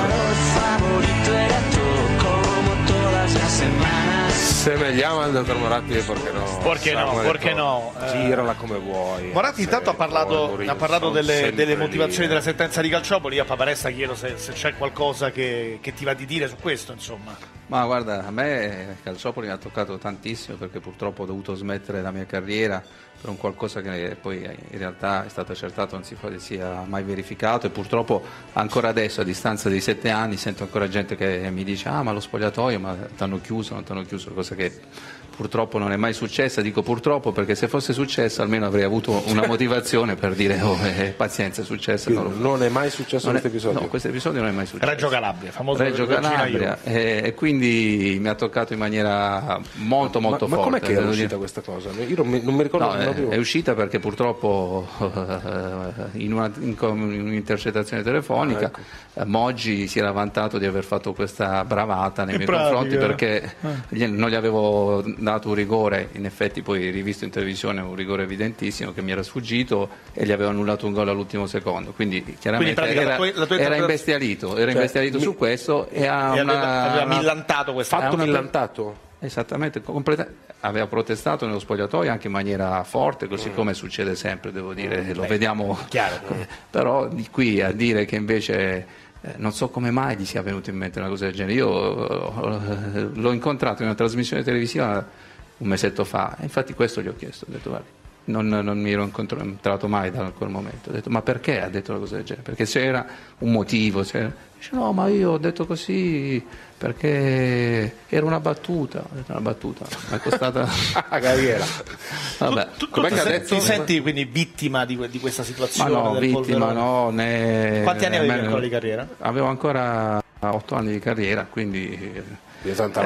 Se mi chiama il dottor Moratti, perché no? Girala come vuoi. Moratti intanto ha parlato delle motivazioni della sentenza di Calciopoli. A Paparesta chiedo se c'è qualcosa che ti va di dire su questo, insomma. Ma guarda, a me Calciopoli mi ha toccato tantissimo, perché purtroppo ho dovuto smettere la mia carriera per un qualcosa che poi in realtà è stato accertato non si sia mai verificato, e purtroppo ancora adesso, a distanza di 7 anni, sento ancora gente che mi dice ma lo spogliatoio, ma t'hanno chiuso, non t'hanno chiuso, cosa che purtroppo non è mai successa. Dico purtroppo perché se fosse successo almeno avrei avuto una motivazione per dire pazienza, è successo. Non è mai successo questo episodio? No, questo episodio non è mai successo. Reggio Calabria, famoso Reggio Calabria, e quindi mi ha toccato in maniera molto forte. Ma com'è che è uscita questa cosa? Io non mi ricordo. È uscita perché purtroppo in un'intercettazione telefonica Moggi si era vantato di aver fatto questa bravata nei miei confronti, perché non gli avevo dato un rigore, in effetti poi rivisto in televisione un rigore evidentissimo che mi era sfuggito, e gli avevo annullato un gol all'ultimo secondo, quindi chiaramente era imbestialito su questo, e aveva millantato questo fatto millantato. Esattamente, aveva protestato nello spogliatoio anche in maniera forte, così come succede sempre, devo dire, lo vediamo chiaro. Però di qui a dire che invece non so come mai gli sia venuto in mente una cosa del genere. Io l'ho incontrato in una trasmissione televisiva un mesetto fa, e infatti questo gli ho chiesto, ho detto guarda, non mi ero incontrato mai da quel momento, ho detto ma perché ha detto una cosa del genere, perché c'era un motivo, dice no, ma io ho detto così perché era una battuta, mi è costata la carriera. Vabbè. Ti senti quindi vittima di questa situazione? Ma no, vittima no. Quanti anni avevi ancora di carriera? Avevo ancora 8 anni di carriera, quindi tanta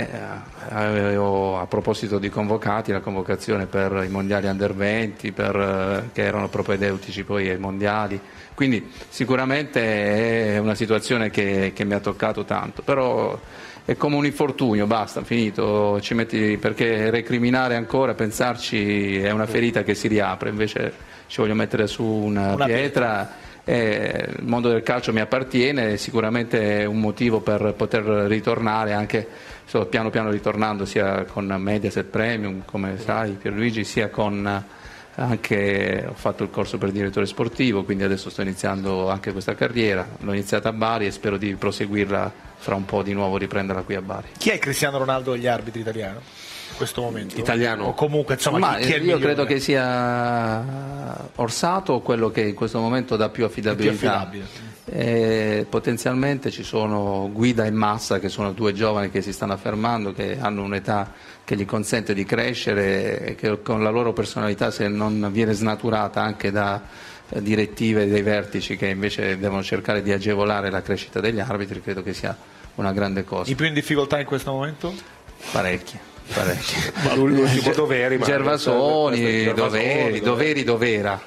roba. A proposito di convocati, la convocazione per i mondiali Under 20 che erano propedeutici poi ai mondiali, quindi sicuramente è una situazione che mi ha toccato tanto, però è come un infortunio, basta, finito, perché recriminare ancora, pensarci, è una ferita che si riapre, invece ci voglio mettere su una pietra. Il mondo del calcio mi appartiene, è sicuramente un motivo per poter ritornare, anche piano piano ritornando, sia con Mediaset Premium, come sai Pierluigi, sia con anche ho fatto il corso per direttore sportivo, quindi adesso sto iniziando anche questa carriera, l'ho iniziata a Bari e spero di proseguirla fra un po', di nuovo riprenderla qui a Bari. Chi è Cristiano Ronaldo degli arbitri italiano in questo momento? Italiano? O comunque insomma chi è il io migliore? credo che sia Orsato quello che in questo momento dà più affidabilità. Potenzialmente ci sono Guida e Massa, che sono due giovani che si stanno affermando, che hanno un'età che gli consente di crescere e che con la loro personalità, se non viene snaturata anche da direttive dei vertici che invece devono cercare di agevolare la crescita degli arbitri, credo che sia una grande cosa. I più in difficoltà in questo momento? Parecchi. L'ultimo Doveri, Gervasoni, Dovera.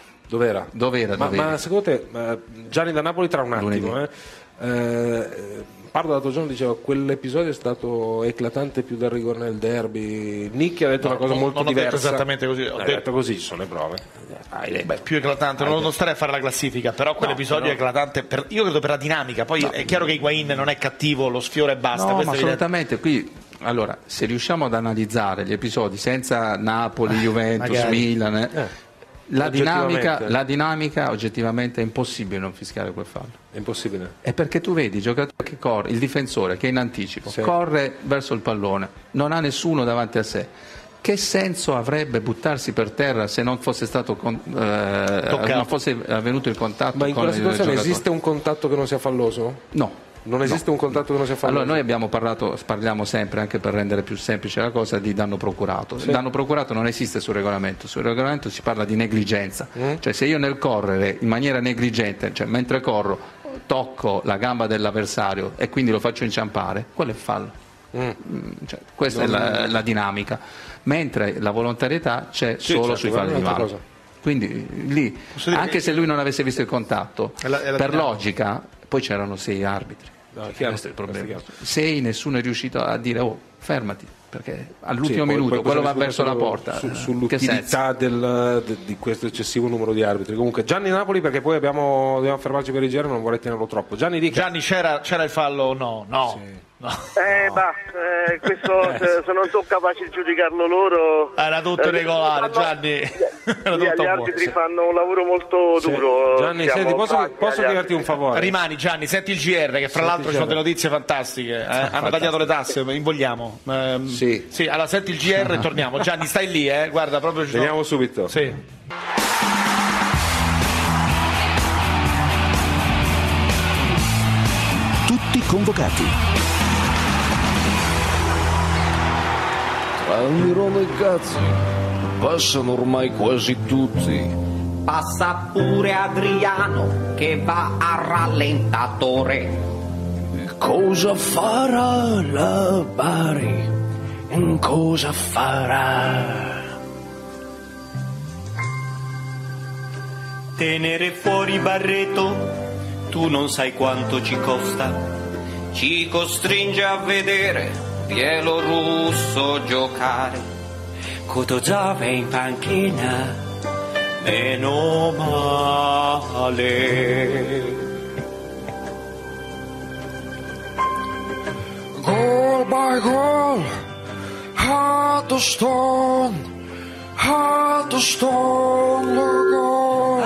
Ma secondo te, Gianni da Napoli tra un attimo, Pardo l'altro giorno diceva quell'episodio è stato eclatante più del rigore nel derby. Nicchi ha detto una cosa molto diversa. Detto esattamente così. Ho detto così, ci sono le prove. Più eclatante, non starei a fare la classifica, però quell'episodio è eclatante, io credo per la dinamica. Poi è chiaro che Higuain non è cattivo, lo sfiora e basta. No, questo ma assolutamente. Qui, allora, se riusciamo ad analizzare gli episodi senza Napoli, Juventus, Milan, la dinamica oggettivamente è impossibile non fischiare quel fallo. È impossibile. È perché tu vedi il giocatore che corre, il difensore che è in anticipo, corre verso il pallone, non ha nessuno davanti a sé. Che senso avrebbe buttarsi per terra se non fosse stato non fosse avvenuto il contatto? Ma in con quella situazione giocatore? esiste un contatto che non sia falloso? No. Non esiste un contatto che non sia falloso? Allora noi parliamo sempre, anche per rendere più semplice la cosa, di danno procurato. Il danno procurato non esiste sul regolamento si parla di negligenza, cioè se io nel correre in maniera negligente, cioè mentre corro tocco la gamba dell'avversario e quindi lo faccio inciampare, quello è fallo. Cioè, questa è la dinamica, mentre la volontarietà c'è solo sui falli di mano. Quindi lì, anche se lui non avesse visto il contatto, per logica, poi c'erano 6 arbitri. Questo è il problema. 6, nessuno è riuscito a dire fermati, perché all'ultimo minuto quello va verso la porta. Sull'utilità di questo eccessivo numero di arbitri. Comunque Gianni Napoli, perché poi dobbiamo fermarci per il giro, non vorrei tenerlo troppo. Gianni c'era il fallo o no? No. Questo se non sono capaci di giudicarlo loro era tutto regolare, Gianni. Gli arbitri fanno un lavoro molto duro. Gianni, senti, posso chiederti un favore? Rimani, Gianni, senti il GR, che fra l'altro ci sono delle notizie fantastiche. Hanno tagliato le tasse, invogliamo. Sì, allora senti il GR e torniamo. Gianni, stai lì, guarda, proprio ci veniamo subito. Sì. Tutti convocati. Tra un mirone e cazzi passano ormai quasi tutti. Passa pure Adriano che va a rallentatore. Cosa farà la Bari? Cosa farà? Tenere fuori Barreto, tu non sai quanto ci costa. Ci costringe a vedere bielorusso giocare. Kutuzov è in panchina, meno male. Goal by goal, Hattestone, goal.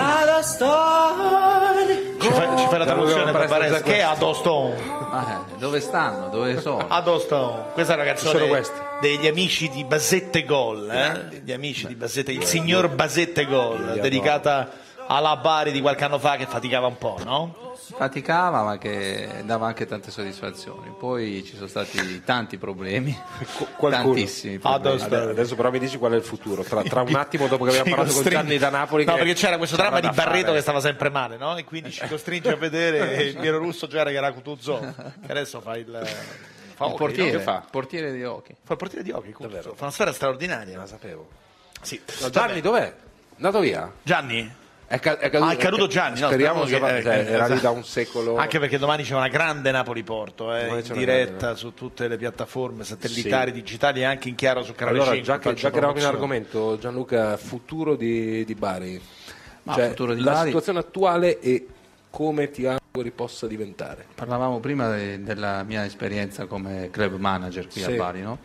Ci fai la traduzione per Baresi. Che è Adostone? Dove stanno? Dove sono? Adostone. Questa è una canzone degli amici di Basette Gol, Gli amici di Basette, il signor Basette Gol, dedicata alla Bari di qualche anno fa che faticava un po', no? Faticava, ma che dava anche tante soddisfazioni. Poi ci sono stati tanti problemi, tantissimi problemi. Adesso però mi dici qual è il futuro tra un attimo, dopo che abbiamo parlato con Gianni da Napoli. No, perché c'era questo dramma di Barreto che stava sempre male, no? E quindi ci costringe a vedere il bielorusso giocare che era Kutuzov, che adesso fa il Fa il hockey, portiere, no? Che fa? portiere di hockey. Fa il portiere di hockey, fa una sfera straordinaria. La sapevo. Sì. No, Gianni dov'è? Andato via? Gianni? È caduto Gianni, no, speriamo che che era lì da un secolo. Anche perché domani c'è una grande Napoli-Porto, in diretta su tutte le piattaforme satellitari, digitali e anche in chiaro su Canale 5. Allora, già che eravamo in argomento, Gianluca, futuro di Bari. Cioè, futuro di la Bari... situazione attuale e come ti auguri possa diventare. Parlavamo prima della mia esperienza come club manager qui a Bari, no?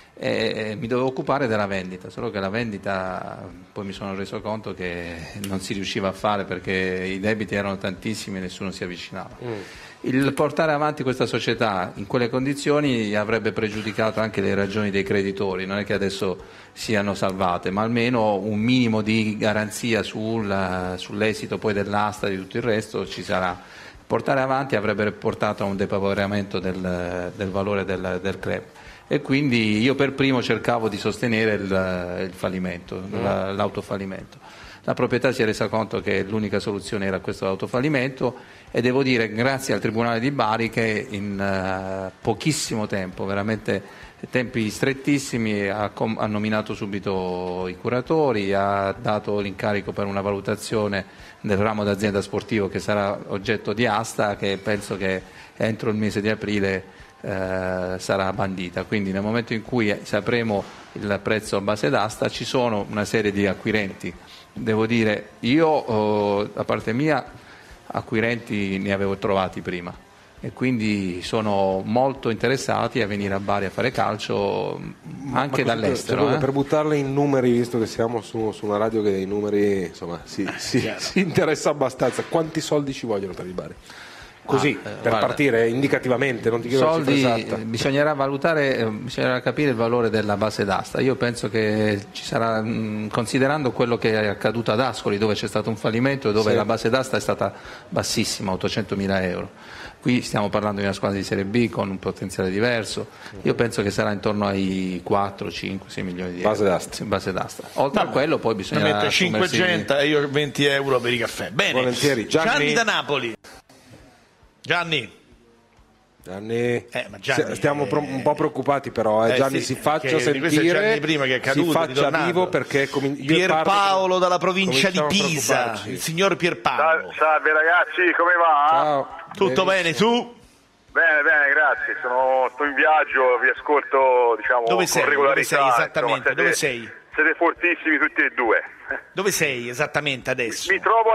E mi dovevo occupare della vendita, solo che la vendita poi mi sono reso conto che non si riusciva a fare perché i debiti erano tantissimi e nessuno si avvicinava. Il portare avanti questa società in quelle condizioni avrebbe pregiudicato anche le ragioni dei creditori, non è che adesso siano salvate, ma almeno un minimo di garanzia sull'esito poi dell'asta e di tutto il resto ci sarà. Portare avanti avrebbe portato a un depauperamento del valore del club. E quindi io per primo cercavo di sostenere il fallimento, l'autofallimento. La proprietà si è resa conto che l'unica soluzione era questo autofallimento e devo dire grazie al Tribunale di Bari che in pochissimo tempo, veramente tempi strettissimi, ha nominato subito i curatori, ha dato l'incarico per una valutazione del ramo d'azienda sportivo che sarà oggetto di asta, che penso che entro il mese di aprile sarà bandita, quindi nel momento in cui sapremo il prezzo a base d'asta ci sono una serie di acquirenti. Devo dire, io da parte mia acquirenti ne avevo trovati prima e quindi sono molto interessati a venire a Bari a fare calcio anche dall'estero. Per buttarle in numeri, visto che siamo su una radio che dei numeri insomma si interessa abbastanza, quanti soldi ci vogliono per il Bari? Così, per partire indicativamente, non ti chiedo la cifra esatta. Bisognerà valutare, bisognerà capire il valore della base d'asta. Io penso che ci sarà, considerando quello che è accaduto ad Ascoli, dove c'è stato un fallimento e dove la base d'asta è stata bassissima, 800.000 euro. Qui stiamo parlando di una squadra di Serie B con un potenziale diverso. Io penso che sarà intorno ai 4, 5, 6 milioni di euro. Base d'asta. Oltre a quello poi bisognerà mette 500 e io 20 euro per i caffè. Bene. Volentieri. Gianni da Napoli. Gianni. Ma Gianni stiamo un po' preoccupati però Gianni si faccia sentire, prima che è caduto, si faccia vivo perché Pierpaolo dalla provincia di Pisa, il signor Pierpaolo. Salve ragazzi, come va? Ciao. Tutto bene, tu? Bene, grazie, sto in viaggio, vi ascolto dove con sei? regolarità. Dove sei esattamente? Insomma, Dove sei? Siete fortissimi tutti e due. Dove sei esattamente adesso? Mi trovo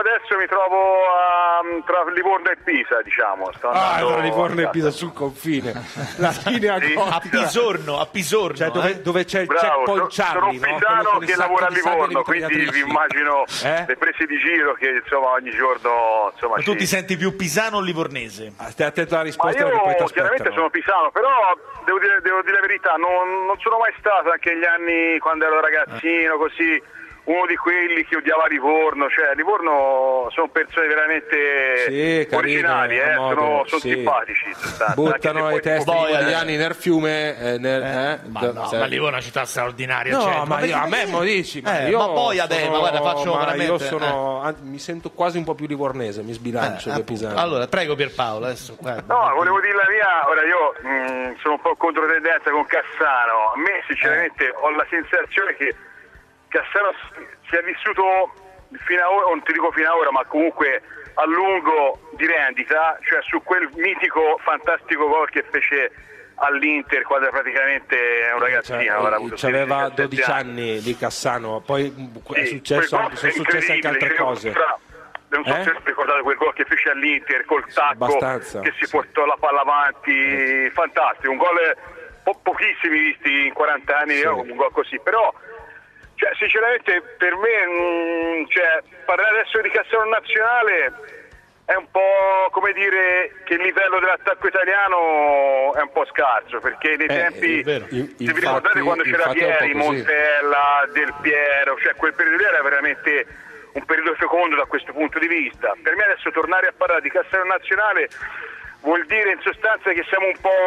tra Livorno e Pisa, diciamo. Tra Livorno e Pisa sul confine. La linea a Pisorno. Cioè dove c'è il Bravo, checkpoint Charlie, sono un pisano che lavora a Livorno, quindi vi immagino le prese di giro che insomma ogni giorno Ma tu ti senti più pisano o livornese? Stai attento alla risposta. Ma perché poi io chiaramente sono pisano, però devo dire la verità, non sono mai stato anche negli anni quando ero ragazzino così uno di quelli che odiava Livorno, cioè Livorno sono persone veramente originali, sono simpatici. Buttano i testi italiani nel fiume. Ma Livorno è una città straordinaria. No, ma a me lo dici. Ma poi guarda, faccio veramente. Io mi sento quasi un po' più livornese, mi sbilancio che pisano. Allora, prego Pierpaolo, adesso. No, volevo dire la mia, ora io sono un po' controtendenza con Cassano, a me sinceramente ho la sensazione che Cassano si è vissuto fino a ora, non ti dico fino a ora, ma comunque a lungo di rendita, cioè su quel mitico fantastico gol che fece all'Inter quando praticamente è un ragazzino. Aveva 12 anni di Cassano, poi sono successe anche altre cose. Non so se ricordate quel gol che fece all'Inter col tacco che si portò la palla avanti, fantastico, un gol pochissimi visti in 40 anni, un gol così, però cioè, sinceramente per me parlare adesso di Cassano nazionale è un po' come dire che il livello dell'attacco italiano è un po' scarso, perché nei tempi, se vi ricordate quando c'era Pieri, Montella, Del Piero, cioè quel periodo era veramente un periodo fecondo da questo punto di vista. Per me adesso tornare a parlare di Cassano nazionale vuol dire in sostanza che siamo un po'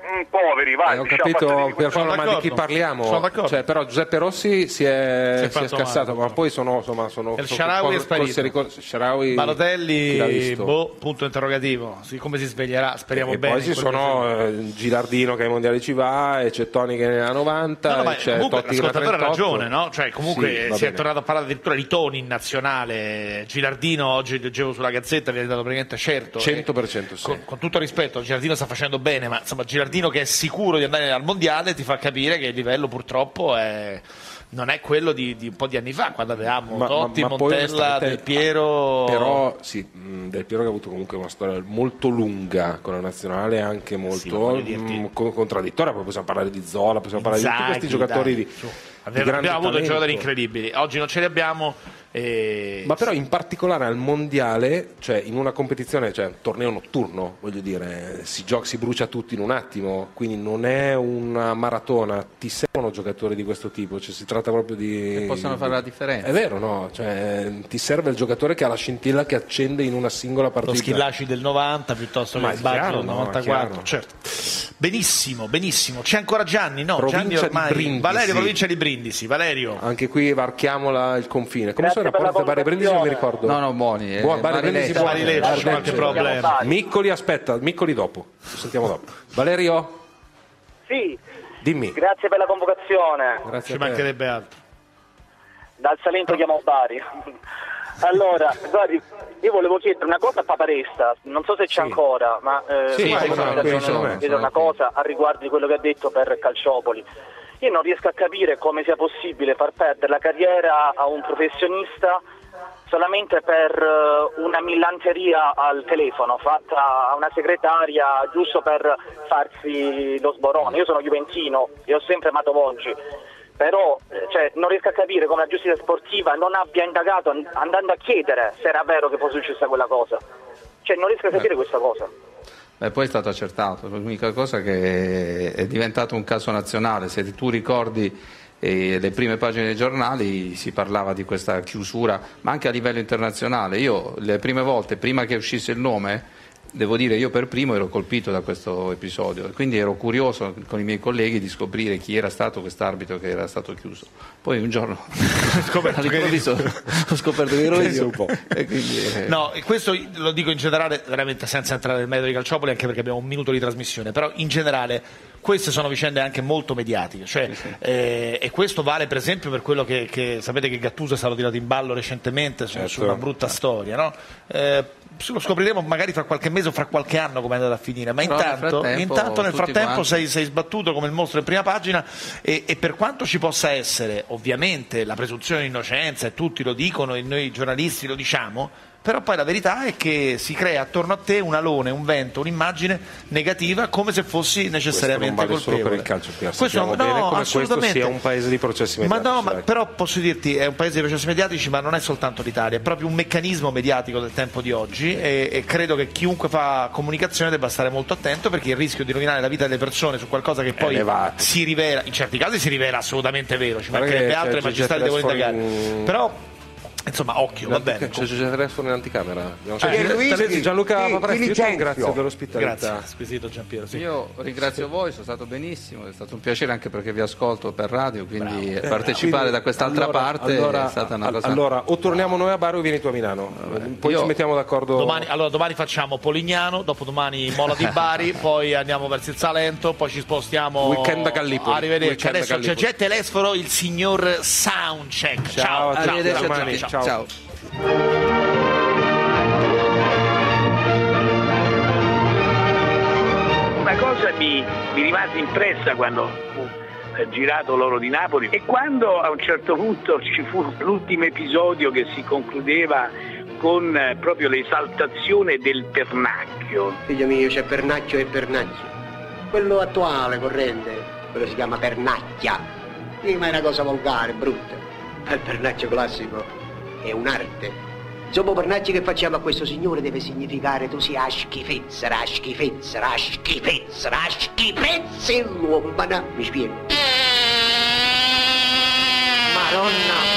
poveri, vai. Ho capito Pierpaolo, ma di chi parliamo? Sono d'accordo. Cioè, però Giuseppe Rossi si è scassato, ma poi sono il Shaarawy è sparito. Shaarawy, Balotelli, punto interrogativo. Come si sveglierà? Speriamo e bene. poi ci sono Gilardino che ai mondiali ci va, e c'è Toni che ne ha 90, ma c'è comunque Totti che ne ha 38. l'ascoltatore ha ragione, no? Cioè, comunque sì, si è tornato a parlare addirittura di Toni in nazionale. Gilardino, oggi leggevo sulla Gazzetta, viene dato praticamente certo. 100% sì. Con tutto rispetto, Gilardino sta facendo bene, ma insomma Gilardino che è sicuro di andare al mondiale ti fa capire che il livello purtroppo non è quello di un po' di anni fa, quando avevamo Totti, Montella, Del Piero. Però sì, Del Piero che ha avuto comunque una storia molto lunga con la nazionale, anche molto contraddittoria. Poi possiamo parlare di Zola, possiamo parlare di tutti questi giocatori di abbiamo avuto giocatori incredibili, oggi non ce li abbiamo. Ma però in particolare al mondiale, cioè in una competizione, cioè un torneo notturno, voglio dire, si brucia tutti in un attimo, quindi non è una maratona, ti servono giocatori di questo tipo, cioè si tratta proprio di... Che possono fare la differenza. È vero, no? Cioè, ti serve il giocatore che ha la scintilla che accende in una singola partita. Lo Schillaci del 90 piuttosto che il Baggio del 94, certo. Benissimo, c'è ancora Gianni, no? Provincia Gianni ormai. di Brindisi. Valerio, provincia di Brindisi, Valerio. Anche qui varchiamo il confine. Come sono i rapporti da Bari Brindisi? Non mi ricordo. No, buoni. Bari Brindisi, Bari Lecce, c'è qualche problema. Miccoli, aspetta, Miccoli dopo. Ci sentiamo dopo. Valerio? Sì. Dimmi. Grazie per la convocazione. Grazie. Ci mancherebbe altro. Dal Salento chiamo Bari. Allora, guardi, io volevo chiedere una cosa a Paparesta, non so se c'è ancora, ma chiedere una cosa a riguardo di quello che ha detto per Calciopoli. Io non riesco a capire come sia possibile far perdere la carriera a un professionista solamente per una millanteria al telefono fatta a una segretaria giusto per farsi lo sborone. Io sono juventino e ho sempre amato Monci, però non riesco a capire come la giustizia sportiva non abbia indagato andando a chiedere se era vero che fosse successa quella cosa. Non riesco a capire questa cosa. Poi è stato accertato, l'unica cosa che è diventato un caso nazionale. Se tu ricordi le prime pagine dei giornali si parlava di questa chiusura, ma anche a livello internazionale. Io le prime volte, prima che uscisse il nome, devo dire, io per primo ero colpito da questo episodio, quindi ero curioso con i miei colleghi di scoprire chi era stato quest'arbitro che era stato chiuso. Poi un giorno all'improvviso ho scoperto che ero io. E quindi, No, questo lo dico in generale, veramente senza entrare nel merito di Calciopoli, anche perché abbiamo un minuto di trasmissione, però in generale queste sono vicende anche molto mediatiche, e questo vale per esempio per quello che sapete che Gattuso è stato tirato in ballo recentemente su una brutta storia, no? Lo scopriremo magari fra qualche mese o fra qualche anno come è andata a finire, ma intanto nel frattempo sei sbattuto come il mostro in prima pagina, e per quanto ci possa essere ovviamente la presunzione di innocenza, e tutti lo dicono e noi giornalisti lo diciamo, però poi la verità è che si crea attorno a te un alone, un vento, un'un'immagine negativa, come se fossi necessariamente colpevole. Questo non vale solo per il calcio, sappiamo bene come questo sia un paese di processi mediatici. Però posso dirti, è un paese di processi mediatici, ma non è soltanto l'Italia, è proprio un meccanismo mediatico del tempo di oggi, e credo che chiunque fa comunicazione debba stare molto attento, perché il rischio di rovinare la vita delle persone su qualcosa che poi si rivela, in certi casi si rivela assolutamente vero, ci mancherebbe altro, i magistrati devono indagare, però insomma, occhio, va bene. C'è il telefono in anticamera. Gianluca Paparesta, grazie per l'ospitalità. Grazie, squisito Giampiero. Sì. Io ringrazio voi, sono stato benissimo, è stato un piacere anche perché vi ascolto per radio, quindi partecipare da quest'altra parte è stata una cosa. Allora, o torniamo noi a Bari o vieni tu a Milano. Poi ci mettiamo d'accordo. Domani facciamo Polignano, dopodomani Mola di Bari, poi andiamo verso il Salento, poi ci spostiamo. Weekend a Gallipoli. Arrivederci. Adesso c'è Jet Telesforo, il signor Soundcheck. Ciao. Arrivederci. Ciao. Una cosa mi rimase impressa quando fu girato l'Oro di Napoli, e quando a un certo punto ci fu l'ultimo episodio che si concludeva con proprio l'esaltazione del pernacchio. Figlio mio, c'è pernacchio e pernacchio. Quello attuale, corrente, quello si chiama pernacchia. Ma è una cosa volgare, brutta. Il pernacchio classico è un'arte. Insomma, pernacchio che facciamo a questo signore deve significare tu sia schifezza, l'uomo, mi spiego. Madonna!